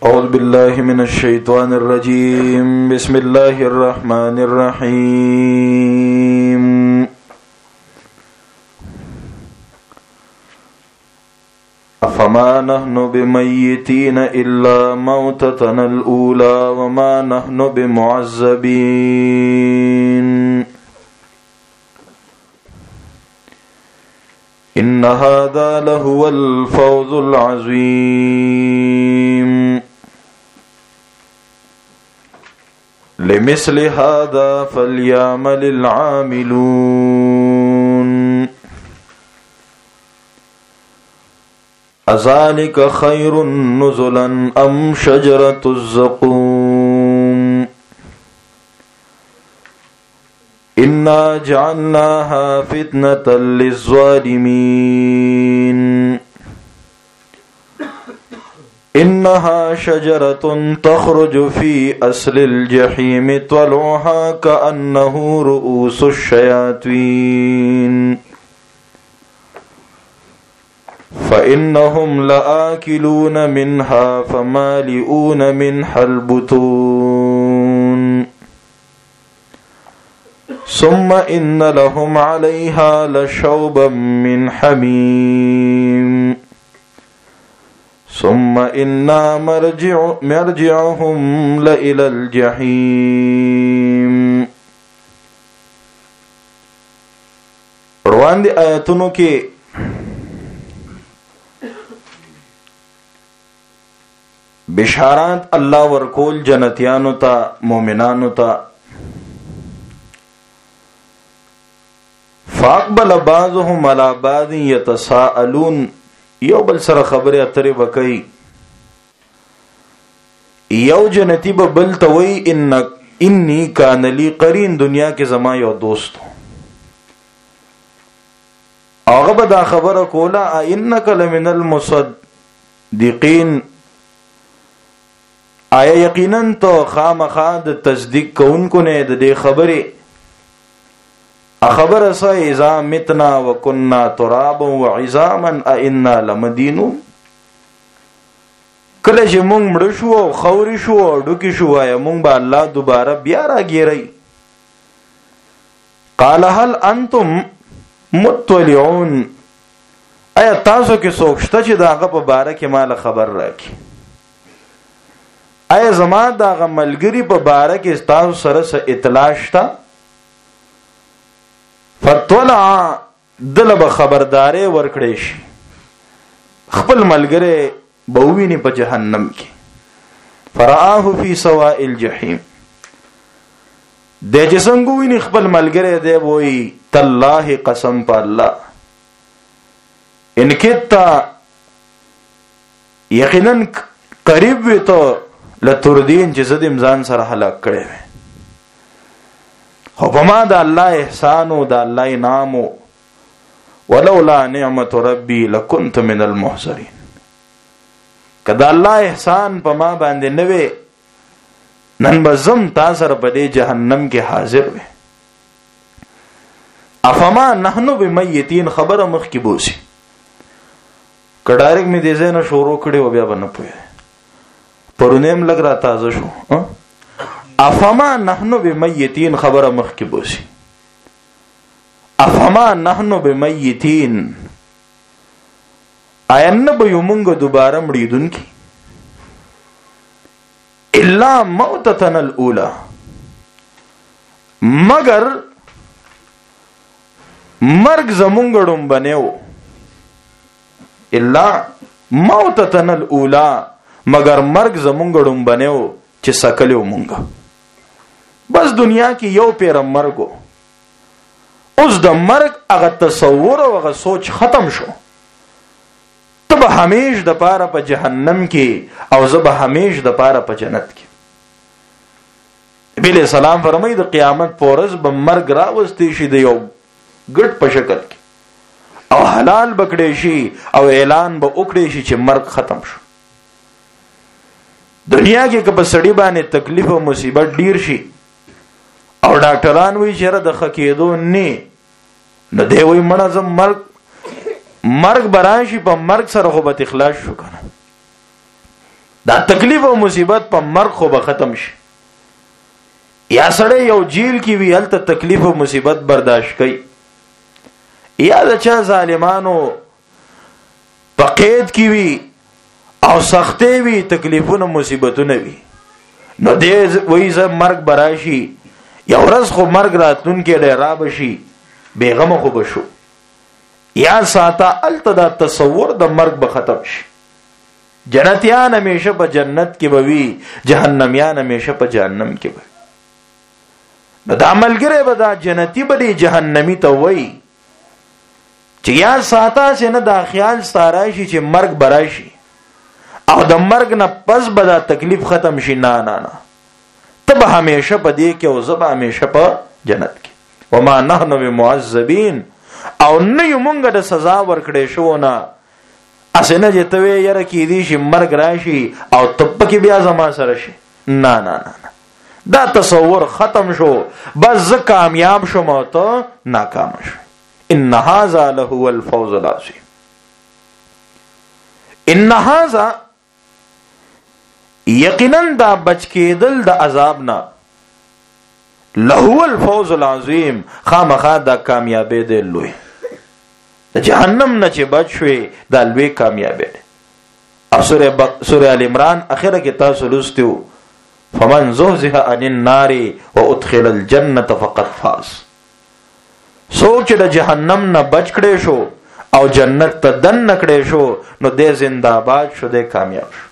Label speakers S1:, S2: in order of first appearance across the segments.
S1: أعوذ بالله من الشيطان الرجيم بسم الله الرحمن الرحيم أفما نحن بميتين إلا موتتنا الأولى وما نحن بمعذبين إن هذا لهو الفوز العظيم لمثل هذا فليعمل العاملون أذلك خير نزلا أم شجرة الزقوم إنا جعلناها فتنة للظالمين إنها شجرة تخرج في أصل الجحيم طلعها كأنه رؤوس الشياطين فإنهم لآكلون منها فمالئون منها البطون ثم إن لهم عليها لشوبا من حميم ثم إنا مرجعهم لإلى الجحيم. روان دی آیتونو کې بشارات الله ورکول جنتیانو ته مومنانو ته. فاقبل بعضهم على بعض يتساءلون، یو بل سره خبره اترې وکړي. یو جنتی به بل ته وایي انی کان لی قرین، دنیا کې زما یو دوست هغه به دا خبره کوله انک لمن المصدقین، آیا یقینا تو خامخا د تصدیق کوونکو نه د دې خبره خبر اسا اذا متنا وكنا ترابا وعظاما ائنا لمدينون، کله چې مونږ مړ شو او خوري شو او ډوکی شو یا مونږ به الله دوباره بیا راګیري. قال هل انتم مطلعون، ایا تاسو کې څوک شته چې داغه په باره کې مال خبر راکړي؟ ایا زما داغه ملګری په باره کې تاسو سره اطلاع شته؟ فطلع دل به خبرداري ورکړې شي، خپل ملګری به وویني په جهنم کې. فرآه فی سواء الجحیم، د چې څنګه وویني خپل ملګری دی وایي تالله قسم په الله ان کتا یقینا قریب وي ته لتردین چې زه د امزان سره هلاک کړی وي. خو په ما د الله احسان او د الله انعام ولولا نعمت ربي لكنت من المحضرين، کدا الله احسان په ما باندې نه وي نن به زم تاسو سره په دې جهنم کې حاضر وي. افما نحنو بمیتین، خبره مخ کې بوسي که ډایرکټ می دې زنه شروع کړي و بیا باندې پوي پرونیم لګ را تازه شو. افما نحنو بمیتین خبره مخ کې بوسي. افما نحنو بمیتین، آیا نه به یو مونږ دوباره مړیدونکي؟ الا موتتنا الاولى، مگر مرگ زمونږ ډومبنیو. الا موتتنا الاولى، مگر مرگ زمونږ ډومبنیو چې سکلیو مونږه. بس دنیا کې یو پیر مرګو، اوس د مرګ هغه تصور او هغه سوچ ختم شو. ته به همیش د پاره په جهنم کې او زه به همیش د پاره په جنت کې. نبی علیہ السلام فرمایي د قیامت په ورځ به مرګ راوستي شي د یو ګډ په شکل کې او حلال بکړې شي او اعلان به وکړي شي چې مرګ ختم شو. دنیا کې که په سړی باندې تکلیف او مصیبت ډیر شي او ډاکټران وی چیرې د خکېدو نه نو دی وی مړه زم مرګ براشي په مرګ سره خو به اخلاص شو کنه. دا تکلیف او مصیبت په مرګ خو به ختم شي. یا سړی یو جیل کې وی هلته تکلیف او مصیبت برداشت کوي، یا د چا ظالمانو په قید کې وی او سختې وی تکلیفونه مصیبتونه وی، نو دې وای ز مرګ براشي یو ورځ خو مرګ راتلون کې ډیر را بشي بیغمه خو بشو. یا ساته الته دا تصور د مرګ به ختم شي. جنتیان همیشه په جنت کې بوي، جهنميان همیشه په جهنم کې بوي. نو دا عملګری به دا جنتی به جهنمی ته وای چې یا ساته څنګه دا خیال ستاره شي چې مرګ براشي او د مرګ نه پس به دا تکلیف ختم شي. نه نه نه، ته به همیشه په دې کې او زه به همیشه په جنت کې. وما نحن بمعذبین، او نه یو مونږ د سزا ورکړې شو نه اسنه چې ته یې کې دي شي مرګ راشي او تب کې بیا زما سره شي. نه نه نه، دا تصور ختم شو، بس زه کامیاب شوم او ته ناکام شو. ان هذا لهو الفوز العظیم. ان هذا یقینا دا بچ کېدل د عذاب نه، لهو الفوز العظیم خامخا دا کامیابی دی لوی. د جهنم نه چې بچ شوي دا لوی کامیابی دی. او سوره ال عمران اخره کې تاسو لوستو فمن زحزح عن النار وادخل الجنه فقد فاز. سوچ د جهنم نه بچ کړي شو او جنت ته دن نکړي شو نو دې زنده‌باد شو، دې کامیاب شو.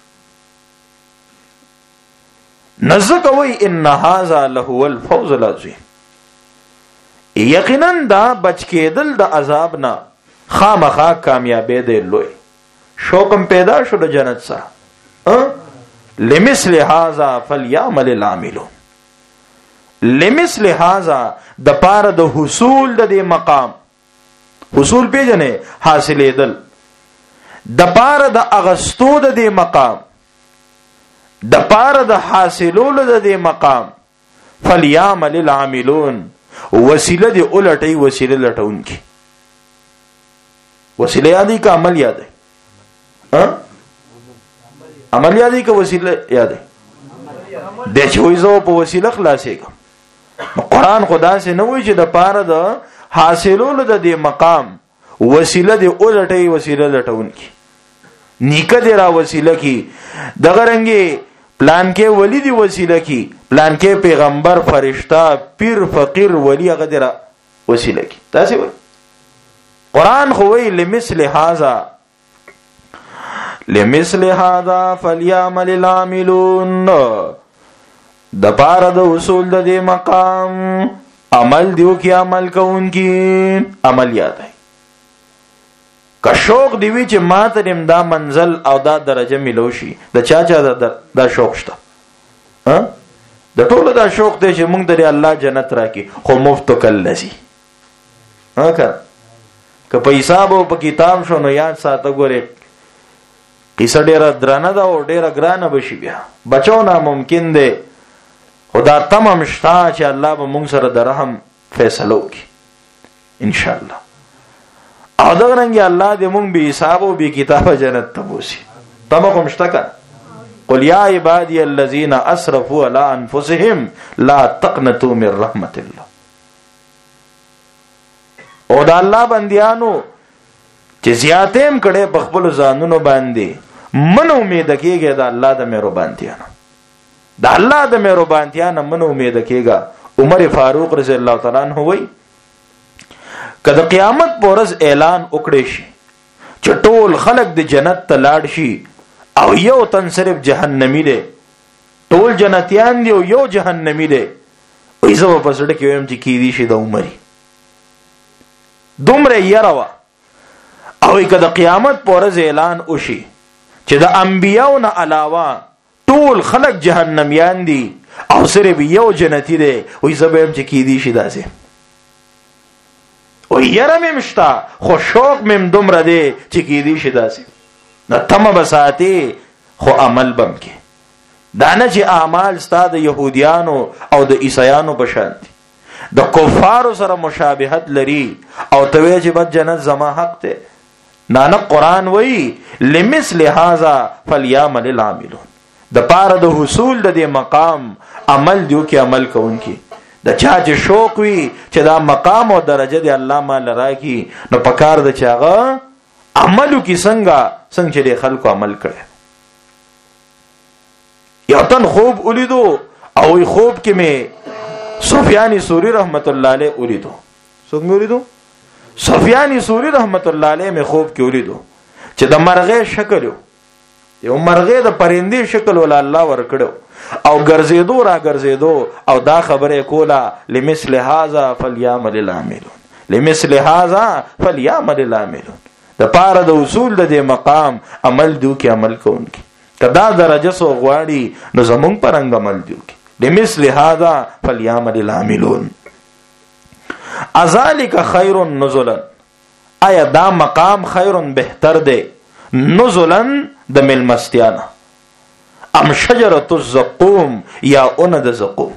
S1: نزدکوي ان هذا لهو الفوز العظیم. یقینا دا بچ کېدل د عذاب نه خامخا کامیابی دی لوی. شوقم پیدا شو د جنت سره. لمثل هذا فليعمل العاملون. لمثل هذا د پاره د حصول د دې مقام، حصول پیژنې حاصلېدل، د پاره د اغستو د دې مقام، د پاره د حاصلولو د دې مقام، فليعمل العاملون. وسیله دی الټي وسیله لټون کی. وسیله یادی کا عمل یاد ہے؟ عمل یادی کا وسیله یاد ہے؟ د چويزو په وسیله خلاصېږي. قرآن خدا سے نه وایي چې د پاره د حاصلولو د دې مقام وسیله دی الټي وسیله لټون کی. نیکه دی را وسیله کی، دغه رنګي پلان کې ولی دی وسیله کی، پلان کې پیغمبر فرشتہ پیر فقیر ولی هغه دی را وسیله کی. تاسو وایي قرآن خو وی لمثل هذا فليعمل العاملون. د پاره د اصول د دې مقام عمل دیو کی، عمل کوونکی عمل یاد ہے. که شوق دی وی چې ما ته دا منزل او دا درجه ملو شي، د چا دا شوق شته؟ د ټولو دا شوق دی چې موږ د الله جنت راکړي، خو مفت کلذي. که په حساب او په کتاب شو نو یاد ساته ګوره قصه ډیره درانه ده او ډیره ګرانه بشي، بیا بچو ناممکن دی. خدا تمام شتا چې الله به موږ سره د رحم فیصله وکړي ان شاء الله. او دا رنګي الله دې موږ به حساب او به کتاب جنت ته بوسي. تمام شتا کا قل یا عبادی الذین اسرفوا علی انفسهم لا تقنطوا من رحمت الله. او دا الله بندیانو چې زیاتیم کړي په خپل ځانونو باندې من امید کېږي دا الله د مهربانتیا نه، دا الله د مهربانتیا نه من امید کېږي. عمر فاروق رضی الله تعالی عنہ وایي کله قیامت پر ورځ اعلان وکړي شي چې ټول خلق د جنت ته لاړ شي او یو تن صرف جهنمی دی، ټول جنتیان دی او یو جهنمی دی. وایي زه په سړک کې ویم چې کیدی شي د عمرې دومره یروا. او کله قیامت پر ورځ اعلان وشي چې د انبیانو نه علاوه ټول خلق جهنميان دي او صرف یو جنتی دی، وایي زه به هم چې کیدی شي داسې. او یره مې مشتا خو شوق مې دومره دی چې کیدی شي داسې. نو تمه بساتی خو عمل بم کې دا نه چې اعمال ستا د يهوديانو او د عیسایانو په شان دي، د کفارو سره مشابهت لري او ته چې بد جنت زما حق ته. نه قرآن وایي لمثل هذا فليعمل العاملون. د پاره د حصول د دې مقام عمل دیو کې عمل کوونکی د چا چې شوق وي چې دا مقام او درجه دی الله مال راکی نو پکار د چاغه عملو کې څنګه چې خلکو عمل کړي. یو تن خوب ولیدو او خوب کې مې سفیان ثوری رحمت الله علیه ولیدو. څنګه ولیدو؟ سفیان ثوری رحمت الله علیه مې خوب کې ولیدو چې د مرغې شکل یو مرغې د پرندې شکل ول الله ور کړو او ګرځېدو را ګرځېدو او دا خبره کوله لمثل هذا فليعمل العاملون لمثل هذا فليعمل العاملون د پاره د اصول د دې مقام عمل دیو کې عمل کوونکی کدا درجه سو غواړي نو زمونږ پرنګ عمل دیو کې لمثل هذا فليعمل العاملون. ذلك خير نزلا آیا دا مقام خیر بهتر دی نزلا د ملمستیانا ام شجرة الزقوم یا اون د زقوم.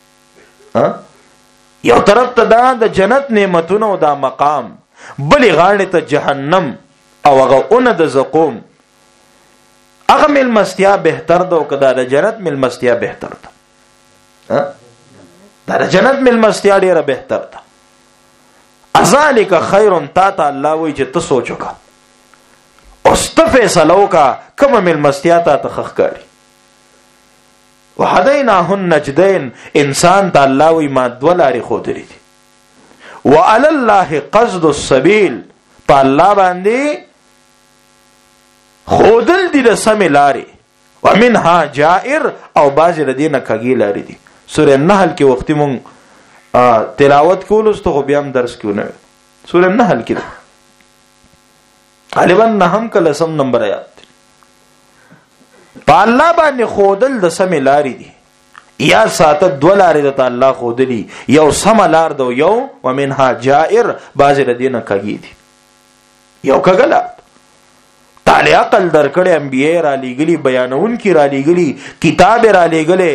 S1: یو طرف ته دا د جنت نعمتونه او دا مقام بلی غاړه ته جهنم او هغه اون د زقوم هغه ملمستیا بهتر ده او کدا د جنت ملمستیا بهتر ده. دا د جنت ملمستیا ډیره بهتر ده. ذالک خیر تا ته الله وی چې ته سوچ وکړه او فیصله وکړه کومه ملمستیا ته تخخکاری. وهدیناه النجدین انسان ته الله وی ما دولاري خودري دي. وعلى الله قصد السبيل په الله باندې خودل دي د سمې لارې ومنها جائر او باز الذين کګی لارې دي. سورہ النحل کې وختي مونږ تلاوت کولو ست خو بیا هم درس کیو نه سورہ النحل کې غالبا نهم کله سم نمبر آیات په الله باندې خودل د سمې لارې دي یا ساته دولارې د الله خودلی یو سم لار دو یو ومنها جائر باز الذين کګی دي یو کګلا تعالی عقل درکړې انبیاء را لېګلی بیانون کی را لېګلی کتاب را لېګلې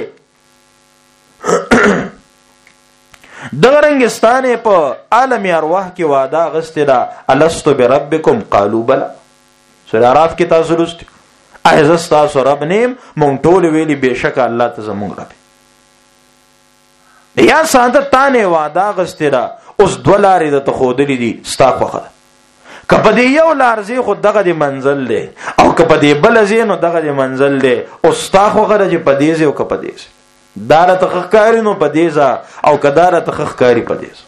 S1: دغرنګستانه په عالم ارواح کې وعده غسته ده الستو بربکم قالوا بلا. سورہ اعراف کې تاسو لوستئ اعزستا سو رب نیم مونږ ټول ویلي بشک الله ته زمونږ رب یا ساده تانه وعده غسته ده اوس دولارې د تخودلې دي ستا خوخه کپدې یو لارځي خو دغه د منزل دی او کپدې بل زینو دغه د منزل دی او ستا خوخه چې پدې زو کپدې دار تخخکاری نو پدیزا او کدار تخخکاری پدیزا.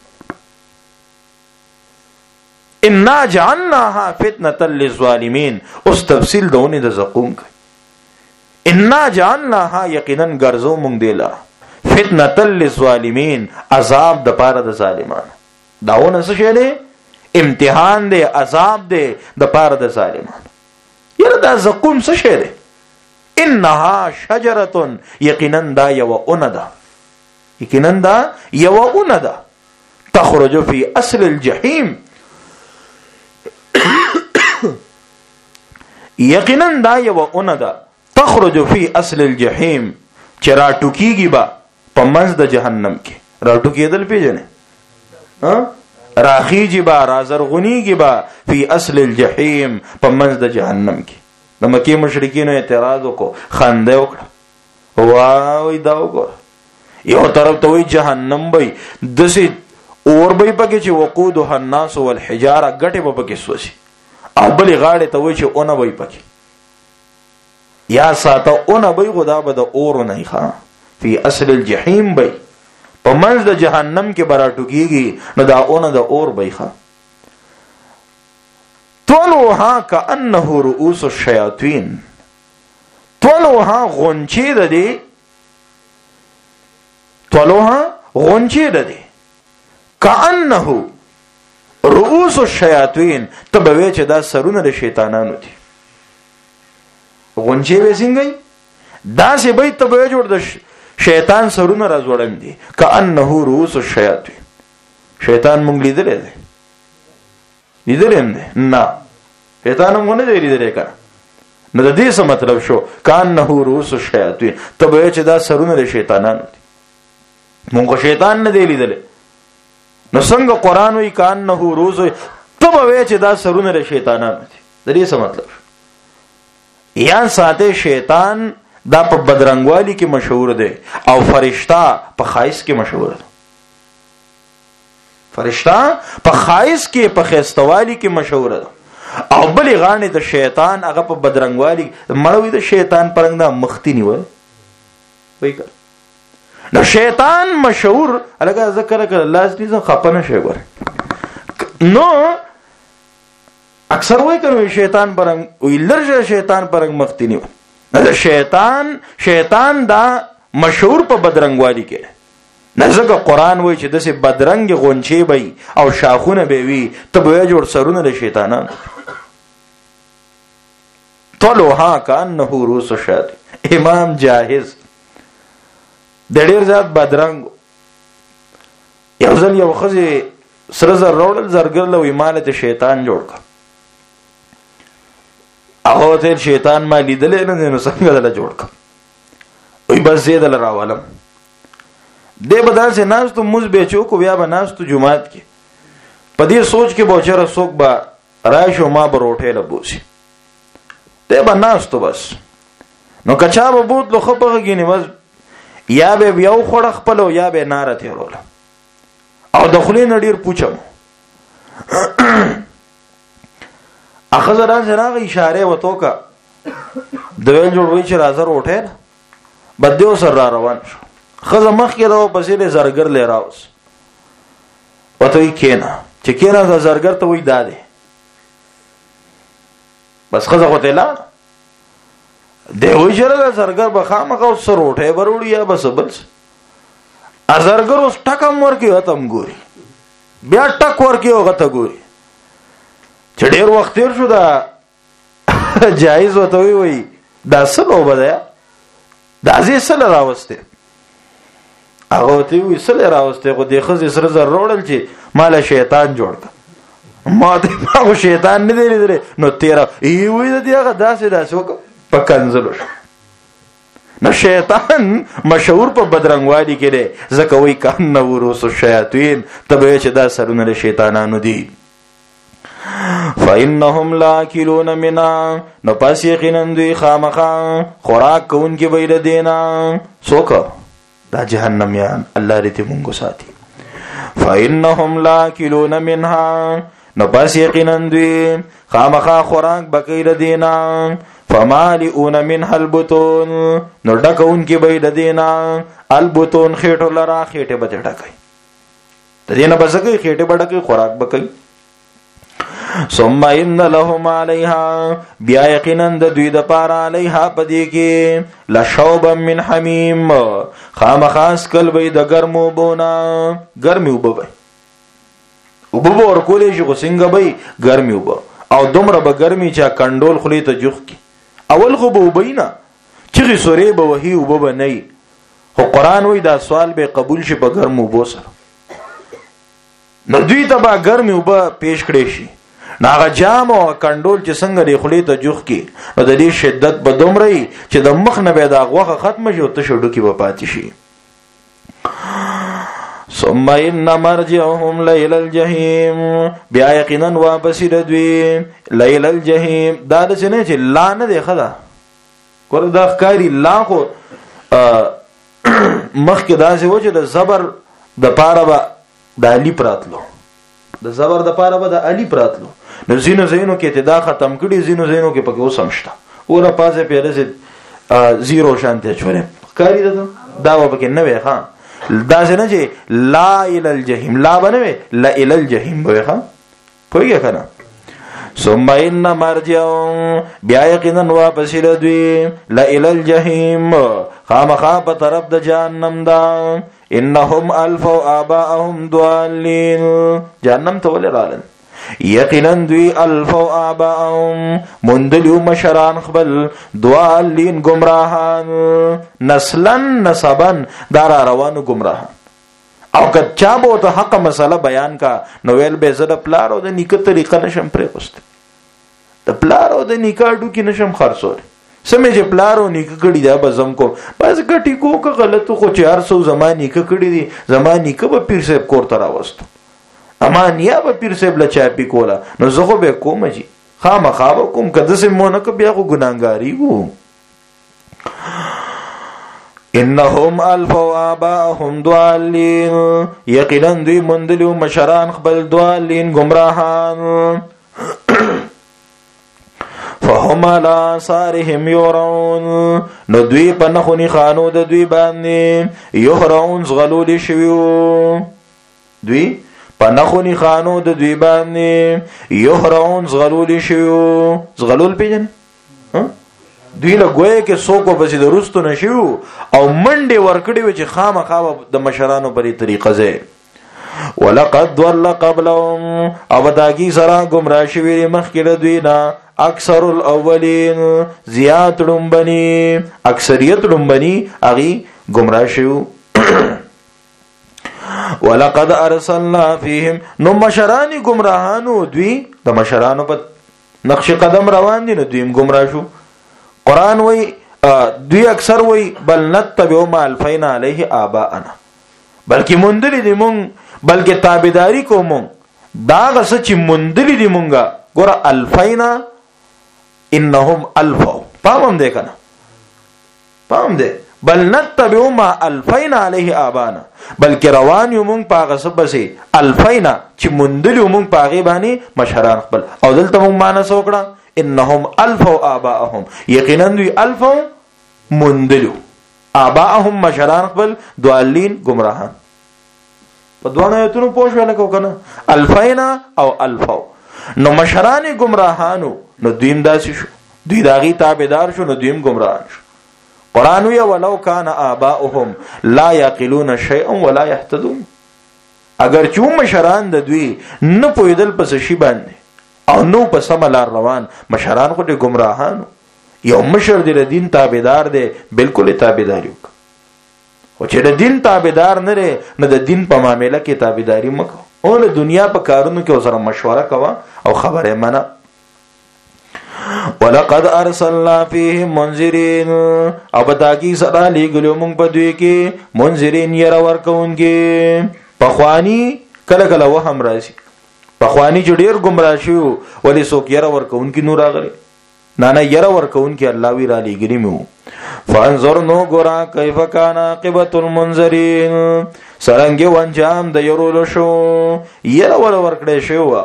S1: انا جعلناها فتنة للظالمین اس تفصیل دونی دا زقوم کئی انا جعلناها یقینا گرزو مونگ دیلا فتنة للظالمین عذاب دا پارا دا ظالمان داون اسا شیلے امتحان دے عذاب دے دا پارا دا ظالمان. یعنی دا زقوم سا شیلے انها شجرة یقینا دا یو اوندا یقینا دا یو اوندا تخرج فی اصل الجحیم یقینا دا یو اوندا تخرج فی اصل الجحیم چرا ټوکیږي با په منځ د جهنم کې را ټوکیدل پیژنه راخیږي با رازرغونیږي با فی اصل الجحیم په منځ د جهنم کې. د مکی مشرکین اعتراض وکړو خنده وکړه وای دا وګوره یو طرف ته وی جهنم وای دسي اور به پکې چې وقودها الناس والحجاره غټه به پکې سوسي او بل غاړه ته وی چې اون وای پکې یا ساته اون وای خدا به د اور نه ښه فی اصل الجحیم وای په منځ د جهنم کې براټو کیږي نو دا اون د اور وای ښه طلوها كأنه رؤوس الشياطين طلوها غنچه ده دي طلوها غنچه ده دي كأنه رؤوس الشياطين تبوي چې دا سرونه د شیطانانو دي غنچه به څنګه دا سه به تبوي جوړ د شیطان سرونه راځوړم دي كأنه رؤوس الشياطين شیطان مونږ لیدل دي لیدلم ده نه شیطان مونږ نه دی لیدل کړه نو د دې څه مطلب شو کانه رؤوس الشیاطین تبه چې دا سرونه د شیطانانو دي مونږ شیطان نه دی لیدل نو څنګه قران وی کانه رؤوس تبه چې دا سرونه د شیطانانو دي د دې څه مطلب یا ساته شیطان دا په بدرنګوالي کې مشهور دی او فرشتہ په خایس کې مشهور دی. فرشتہ په خایس کې په خیستوالي کې مشهور دی او بلې غاڼې د شیطان هغه په بدرنګوالي مړوي د شیطان پرنګ دا مختی نیول وای کړ نو شیطان مشهور الګا ذکر کړه لازمي ځه خپنه شي ګور نو اکثر وای کړو شیطان پرنګ وی لرجه شیطان پرنګ مختی نیول دا شیطان دا مشهور په بدرنګوالي کې نه ځکه قرآن وایي چې داسې بدرنګ غونچې به او شاخونه به وي ته به جوړ سرونه د شیطانان طلعها کأنه رؤوس الشیاطین. امام جاهز د ډېر زیات بدرنګ یو ځل یو ښځې سره زر راوړل زرګر له وایي ماله ته شیطان جوړ کړ هغه ته شیطان ما لیدلی نه دی نو څنګه دله جوړ کړم وایي بس زه دله راولم دی به داسې ناستو مونځ به چوکو بیا به ناستو جومات کې په دې سوچ کې به چېرې څوک به راشي او ما به روټۍ له بوسي دی به ناستو بس نو که چا به بوتلو ښه په غږېنې بس یا به بیا وخوړه خپله او یا به یې ناره تېروله او د خولې نه ډېر پوچه مو ښځه داسې راغی اشارې ورته وکړه د ویل جوړ وایي چې راځه روټۍ ده بد دی ورسره را روان شو ښځه مخکې ده پسې دی زرګر لی راوس ورته وایي کښېنه چې کښېنه زرګر ته وایي دا دی بس ښځه خو ته یې لاړه دی وایي چې دا زرګر به خامخا اوس څه روټۍ به راوړي یا به څه بل څه زرګر اوس ټک هم ورکوي هغه ته هم ګوري بیا ټک ورکوي هغه ته ګوري چې ډېر وخت تېر شو دا جایز ورته وایي دا څه لوبه ده دا زه څه له راوستې هغه ورته وایي څه له راوستې خو دې ښځې سره زر راوړل چې ما له شیطان جوړ کړه ما ته خو شیطان نه دی لیدلی نو تېره ای وایي د دې هغه داسې وکړه په کنځلو شو نو شیطان مشهور په بدرنګوالي کې دی ځکه وایي کأنه رؤوس الشیاطین ته به وایي چې دا سرونه د شیطانانو دي فإنهم لاکلون منها نو پس یقینا دوی خامخا خوراک کوونکي به د دینا څوک دا جهنميان الله دې موږ ساتي فإنهم لاکلون منها نو پس یقینا دوی خامخا خوراک بکې د دینا فمالئون منها البطون نو ډکونکي به د دینا البطون خېټو لرا خېټه به ډکې د دینا بسکې خېټه به ډکې خوراک بکې ثم ان لهم عليها بیا یقینا د دوی د پاره علیها پدې کې لشوبا من حمیم خامخاس کل وي د ګرمو بونا ګرمي وبوي وبو ورکولې چې څنګه وي ګرمي وب او دومره به ګرمي چې کنډول خلی ته جوخ کی اول خو به وبینا چې سورې به وਹੀ وب نه هو قران وای دا سوال به قبول شي په ګرمو وبو سره نو دوی ته به ګرمي وب پیش کړي شي ناغه جام او کنډول چې څنګه دی خلی ته جوخ کی نو د دې شدت به دومره چې د مخ نه به دا غوخه ختم شي او ته شډو کې به پاتې شي ثم ان مرجعهم ليل الجحيم بیا یقینا واپس دوی ليل الجحيم دا د څه نه چې لا نه دی خدا کور دا ښکاری لا خو مخ کې دا څه و چې د زبر د پاره به د علی پراتلو د زبر د پاره به د علی پراتلو نو زینو زینو کې ابتدا ختم کړي زینو زینو کې پکې وسمشته اوره پازه پیره سي زیرو شانته چوره ښکاری دا و پکې نه وي ها دا څنګه چې لا الى الجحیم لا بنوي لا الى الجحیم وي ها پوهیږه کنه ثم ان مرجعهم بیا یقینا واپس دوی لا الى الجحیم خامخا په طرف د جهنم دا انهم الفوا آباءهم ضالين جهنم ته ولرالن یقینا دوی الفوا آباءهم مندلیو مشران خپل ضالين گمراهان نسلن نسبن دار روانو گمراهان او که چا به ته حق مسله بیان کا نو ویل به زړه پلار او د نیکه طریقه نشم پرې وست د پلار او د نیکه اډو کې نشم خرڅول سمې چې پلار او نیکه کړي دا بزم کو بس ګټي کو که غلط خو 400 زمانی کې کړي دي زمانی کې به پیر صاحب کور تر واست امان یا به پیر صاحب لا چا پی کولا نو زه خو به کوم جی خامخا کوم کده سمونه ک بیا خو ګناګاری وو انهم الفوا آباءهم ضالين یقینا دوی مندلو مشران خپل ضالین گمراهان فهم على آثارهم يهرعون نو دوی په نخونی خانو د دوی باندې یهرعون زغلول شویو دوی په نخونی خانو د دوی باندې یهرعون زغلول شویو زغلول پیژن دوی له ګویا کې څوک په سي درستو نشو او منډه ورکړي و چې خامخا د مشرانو په طریقه زه ولقد ضل قبلهم او داګي سره گمراه شوی مخکې دوی نه اکثر الاولین زیات لومبني اکثریت لومبني اغي گمراه شو ولقد ارسلنا فيهم نو مشرانی گمراهانو دوی د مشرانو په نقش قدم روان دي نو دوی گمراه شو قرآن وی دوی اکثر وی بل نتبعو ما الفینا علیه آباءنا بلکې مندلی دی مونگ بلکې تابداری کو مونگ داغ سچی مندلی دی مونگا گورا الفینا انهم الفو پامم دے کنا پام دے بل نتبعو ما الفینا علیه آباءنا بلکې روان یو مونگ پاغ سبسی الفینا چی مندلی مونگ پاغی بانی مشهران خبل او دلتا مونگ مانا سوکڑا انهم الفوا آباءهم یقینا دوی الفو مندلو آباءهم مشران خپل دوالین گمراهان په دوانه ایتونو پوښ ولا کو کنه الفینا او الفو نو مشران گمراهانو نو دویم داسي شو دوی داغي تابعدار شو نو دویم گمراهان شو قران وی ولو کان آباءهم لا یعقلون شیئا ولا يهتدون اگر چې مشران د دوی نه پویدل پس شي باندې او نو په سملار روان مشران خو د گمراهانو یو مشر د دین تابعدار دی بالکل تابعداري وک او چې د دین تابعدار نه لري نه د دین په معاملې کې تابعداري مکو او د دنیا په کارونو کې سره مشوره کوا او خبره منه ولقد ارسلنا فيهم منذرين او بتاکی سره لګلو مونږ په دوی کې منذرين ير ورکوونکي پخوانی کله کله وهم راځي پخوانی چې ډیر گمراه شو ولی څوک یره ورکون کی نور راغلی نه یره ورکون کی الله وی را لګری مو فانظر نو ګورا کیف کان عاقبت المنذرین سرنګ وانجام د يرول شو یره ورکړې شو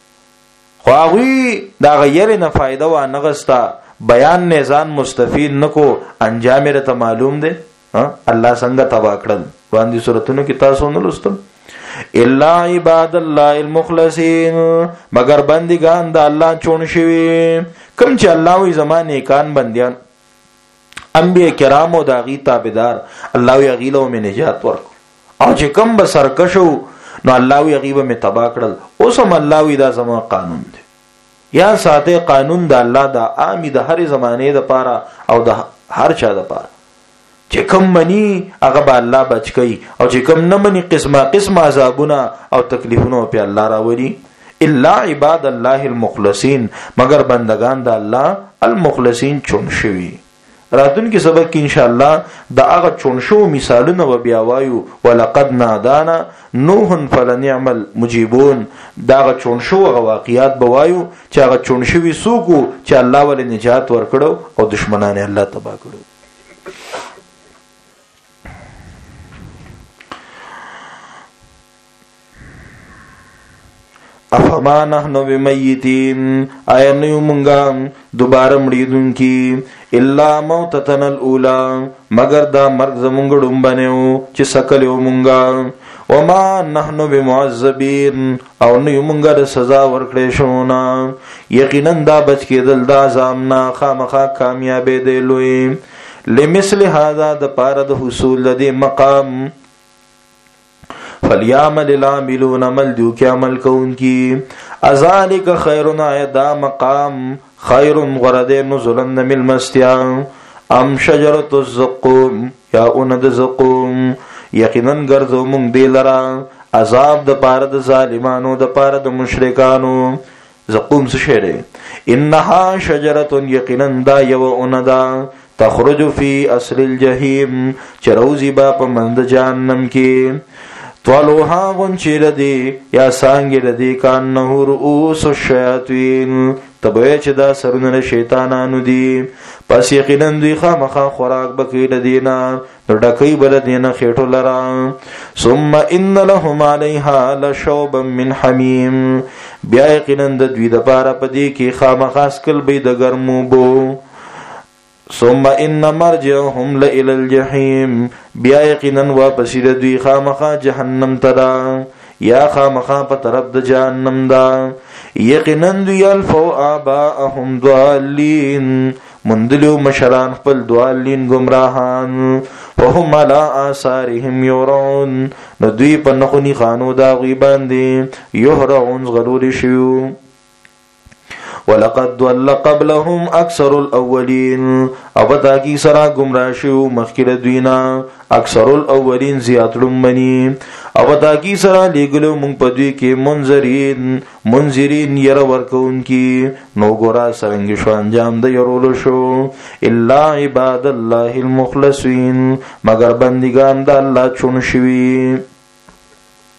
S1: خواوی دا غیر نه فائدہ و نغستا بیان نه ځان مستفید نکو انجام رته معلوم دی الله څنګه تبا کړل باندې سورتونو کې تاسو نه لستم الا عباد الله المخلصین مگر بندگان د الله چون شوی کوم چې الله وی زمانه کان بندیان انبیاء کرام او داغي تابعدار الله وی غیلو می نجات ورک او چې کوم به سرکشو نو الله وی غیبه می تبا کړل اوس هم الله وی دا زمو قانون دی یا ساته قانون د الله دا عام د هر زمانه د پاره او د هر چا د پاره چې کوم منی هغه به الله بچ کوي او چې کوم نه منی قسمه قسمه عذابونه او تکلیفونه په الله راوړي الا عباد الله المخلصین مگر بندگان د الله المخلصین چون شوی راتون کې سبق ان شاء الله دا هغه چون شو مثالونه و بیا وایو ولقد نادانا نوح فلنعم المجيبون دا هغه چون شو هغه واقعیات بوایو چې هغه چون شوی سوکو چې الله ول نجات ورکړو او دشمنان الله تبا کړو افما نحنو بمیتین آیا نیو منگا دوباره مریدون کی الا موتتن الاولا مگر دا مرگ زمونگڑم بنیو چی سکلیو منگا وما نحنو بمعذبین او نیو منگا دا سزا ورکڑیشونا یقینا دا بچ کے دل دا عذابنا خامخا کامیابی دیلوی لمثل هذا دا پارد حصول دی مقام فلیعمل العاملون عمل دیو کی عمل کون کی ازالک خیرنا دا مقام خیر غرد نزلن من المستیان ام شجرت الزقوم یا اند زقوم یقینا گرزو مونگ دی لرا عذاب دا پارد ظالمانو دا پارد مشرکانو زقوم سشیره انها شجرت یقینا دا یو اندا تخرج فی اصل الجحیم چروزی با پا مند جہنم کی طلوها غنچی لدی یا سانگی لدی کاننه رؤوس الشیاطین تبوی چه دا سرون شیطانانو دی پس یقینا دوی خامخا خوراک بکې د دینا نو ډکې بل دینا خېټو لرا ثم ان لهم عليها لشوبا من حميم بیا یقینا د دوی د پاره پدې کې خامخا سکل به د ګرمو بو ثم ان مرجعهم لإلى الجحيم بیا یقینا واپس د دوی خامخا جهنم تدا یا خامخا په طرف د جهنم دا یقینا دوی الفو آباءهم ضالين مندلو مشران خپل ضالين گمراهان وهم على آثارهم يهرعون نو دوی په نخونی خانو دا غي باندې يهرعون غلول شيو ولقد ضل قبلهم اکثر الاولین او تاکی سرا گمراه شو مخکره دوینا اکثر الاولین زیات لمنی او تاکی سرا لګلو مونږ په دوی کې منذرین ير ورکون کی نو ګورا سرنګ شو انجام د يرولو شو الا عباد الله المخلصین مگر بندگان د الله چون شوی